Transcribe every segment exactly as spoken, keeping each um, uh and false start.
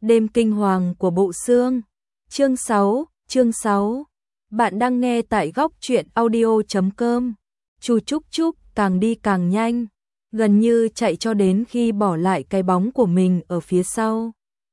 Đêm kinh hoàng của bộ xương. Chương sáu, chương sáu. Bạn đang nghe tại góc truyện audio chấm com. Chu Trúc Trúc càng đi càng nhanh, gần như chạy cho đến khi bỏ lại cái bóng của mình ở phía sau.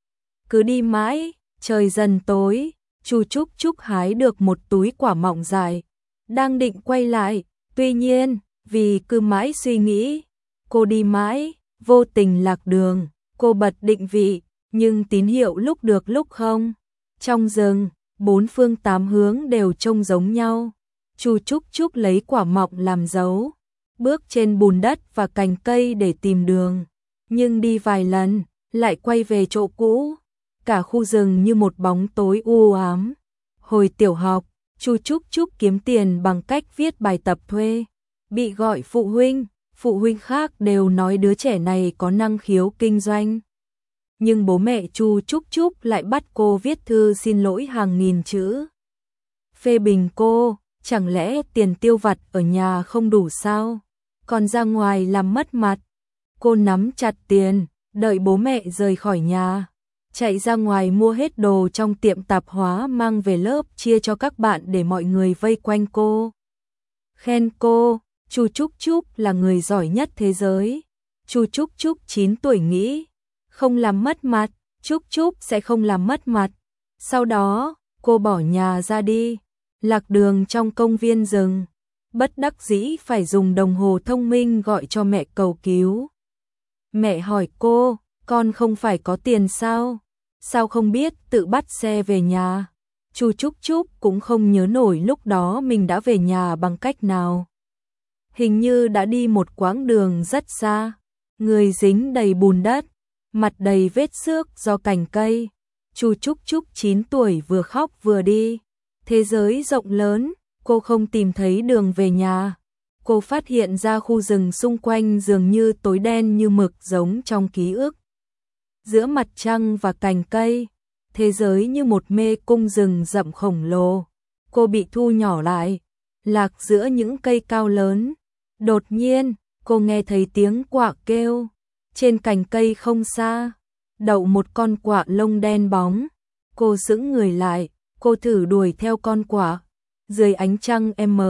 Cứ đi mãi, trời dần tối, Chu Trúc Trúc hái được một túi quả mọng dài, đang định quay lại, tuy nhiên, vì cứ mãi suy nghĩ, cô đi mãi, vô tình lạc đường, cô bật định vị, nhưng tín hiệu lúc được lúc không. Trong rừng, bốn phương tám hướng đều trông giống nhau. Chu Trúc Trúc lấy quả mọng làm dấu, bước trên bùn đất và cành cây để tìm đường, nhưng đi vài lần, lại quay về chỗ cũ. Cả khu rừng như một bóng tối u ám. Hồi tiểu học, Chu Trúc Trúc kiếm tiền bằng cách viết bài tập thuê, bị gọi phụ huynh, phụ huynh khác đều nói đứa trẻ này có năng khiếu kinh doanh. Nhưng bố mẹ Chu Trúc Trúc lại bắt cô viết thư xin lỗi hàng nghìn chữ. Phê bình cô, chẳng lẽ tiền tiêu vặt ở nhà không đủ sao? Còn ra ngoài làm mất mặt. Cô nắm chặt tiền, đợi bố mẹ rời khỏi nhà, chạy ra ngoài mua hết đồ trong tiệm tạp hóa mang về lớp chia cho các bạn để mọi người vây quanh cô. Khen cô, Chu Trúc Trúc là người giỏi nhất thế giới. Chu Trúc Trúc chín tuổi nghĩ, không làm mất mặt, Trúc Trúc sẽ không làm mất mặt. Sau đó, cô bỏ nhà ra đi, lạc đường trong công viên rừng, bất đắc dĩ phải dùng đồng hồ thông minh gọi cho mẹ cầu cứu. Mẹ hỏi cô, con không phải có tiền sao? Sao không biết tự bắt xe về nhà? Chu Trúc Trúc cũng không nhớ nổi lúc đó mình đã về nhà bằng cách nào. Hình như đã đi một quãng đường rất xa, người dính đầy bùn đất, mặt đầy vết xước do cành cây. Chu Trúc Trúc chín tuổi vừa khóc vừa đi. Thế giới rộng lớn, cô không tìm thấy đường về nhà. Cô phát hiện ra khu rừng xung quanh dường như tối đen như mực giống trong ký ức. Giữa mặt trăng và cành cây, thế giới như một mê cung rừng rậm khổng lồ. Cô bị thu nhỏ lại, lạc giữa những cây cao lớn. Đột nhiên, cô nghe thấy tiếng quạ kêu. Trên cành cây không xa, đậu một con quạ lông đen bóng. Cô sững người lại, cô thử đuổi theo con quạ. Dưới ánh trăng M,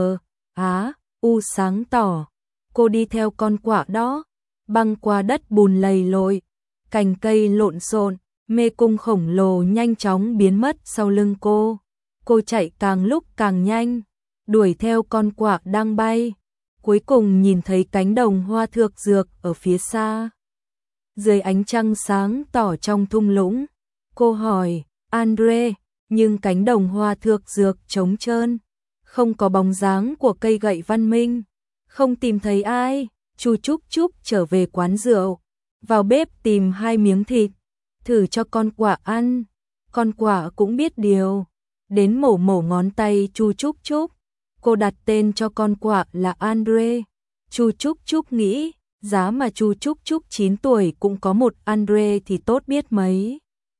Á, U sáng tỏ, cô đi theo con quạ đó, băng qua đất bùn lầy lội, cành cây lộn xộn, mê cung khổng lồ nhanh chóng biến mất sau lưng cô. Cô chạy càng lúc càng nhanh, đuổi theo con quạ đang bay, cuối cùng nhìn thấy cánh đồng hoa thược dược ở phía xa. Dưới ánh trăng sáng tỏ trong thung lũng, cô hỏi, Andre, nhưng cánh đồng hoa thược dược trống trơn, không có bóng dáng của cây gậy văn minh, không tìm thấy ai. Chu Trúc Trúc trở về quán rượu, vào bếp tìm hai miếng thịt, thử cho con quạ ăn. Con quạ cũng biết điều, đến mổ mổ ngón tay Chu Trúc Trúc. Cô đặt tên cho con quạ là Andre. Chu Trúc Trúc nghĩ, giá mà Chu Trúc Trúc chín tuổi cũng có một Andre thì tốt biết mấy.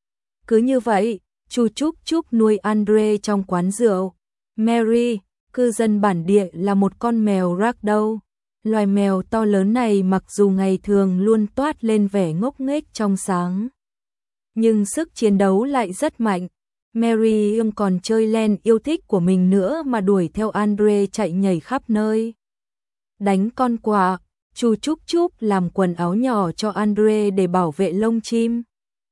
Cứ như vậy, Chu Trúc Trúc nuôi Andre trong quán rượu. Mary, cư dân bản địa, là một con mèo ragdoll. Loài mèo to lớn này mặc dù ngày thường luôn toát lên vẻ ngốc nghếch trong sáng, nhưng sức chiến đấu lại rất mạnh. Mary không còn chơi len yêu thích của mình nữa mà đuổi theo Andre chạy nhảy khắp nơi. Đánh con quạ, Chu Trúc Trúc làm quần áo nhỏ cho Andre để bảo vệ lông chim.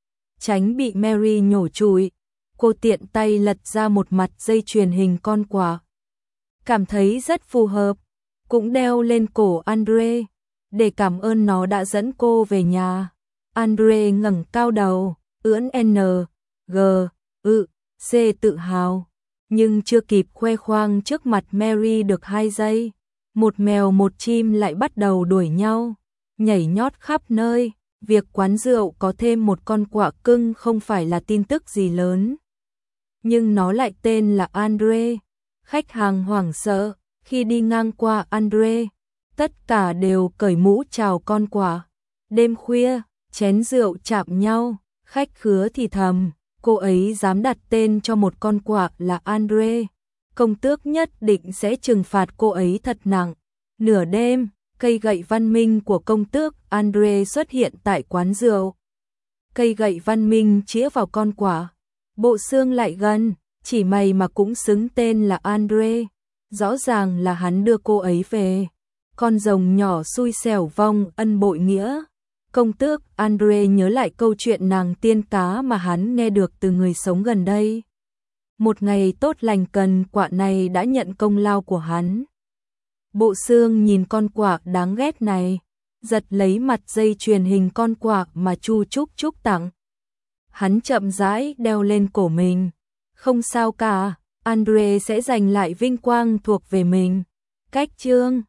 Tránh bị Mary nhổ trụi, cô tiện tay lật ra một mặt dây chuyền hình con quạ. Cảm thấy rất phù hợp, cũng đeo lên cổ Andre, để cảm ơn nó đã dẫn cô về nhà. Andre ngẩng cao đầu, ưỡn N, G, ư, C tự hào, nhưng chưa kịp khoe khoang trước mặt Mary được hai giây, một mèo một chim lại bắt đầu đuổi nhau, nhảy nhót khắp nơi. Việc quán rượu có thêm một con quạ cưng không phải là tin tức gì lớn, nhưng nó lại tên là Andre. Khách hàng hoảng sợ khi đi ngang qua Andre, tất cả đều cởi mũ chào con quạ. Đêm khuya, chén rượu chạm nhau, khách khứa thì thầm, cô ấy dám đặt tên cho một con quạ là Andre, công tước nhất định sẽ trừng phạt cô ấy thật nặng. Nửa đêm, cây gậy văn minh của công tước Andre xuất hiện tại quán rượu. cây gậy văn minh chĩa vào con quạ. Bộ xương lại gần, chỉ mày mà cũng xứng tên là Andre. Rõ ràng là hắn đưa cô ấy về. Con rồng nhỏ xui xẻo vong ân bội nghĩa. Công tước, Andre nhớ lại câu chuyện nàng tiên cá mà hắn nghe được từ người sống gần đây. Một ngày tốt lành cần quạ này đã nhận công lao của hắn. Bộ xương nhìn con quạ đáng ghét này, giật lấy mặt dây chuyền hình con quạ mà Chu Trúc Trúc tặng. Hắn chậm rãi đeo lên cổ mình. Không sao cả, Andre sẽ giành lại vinh quang thuộc về mình. Cách chương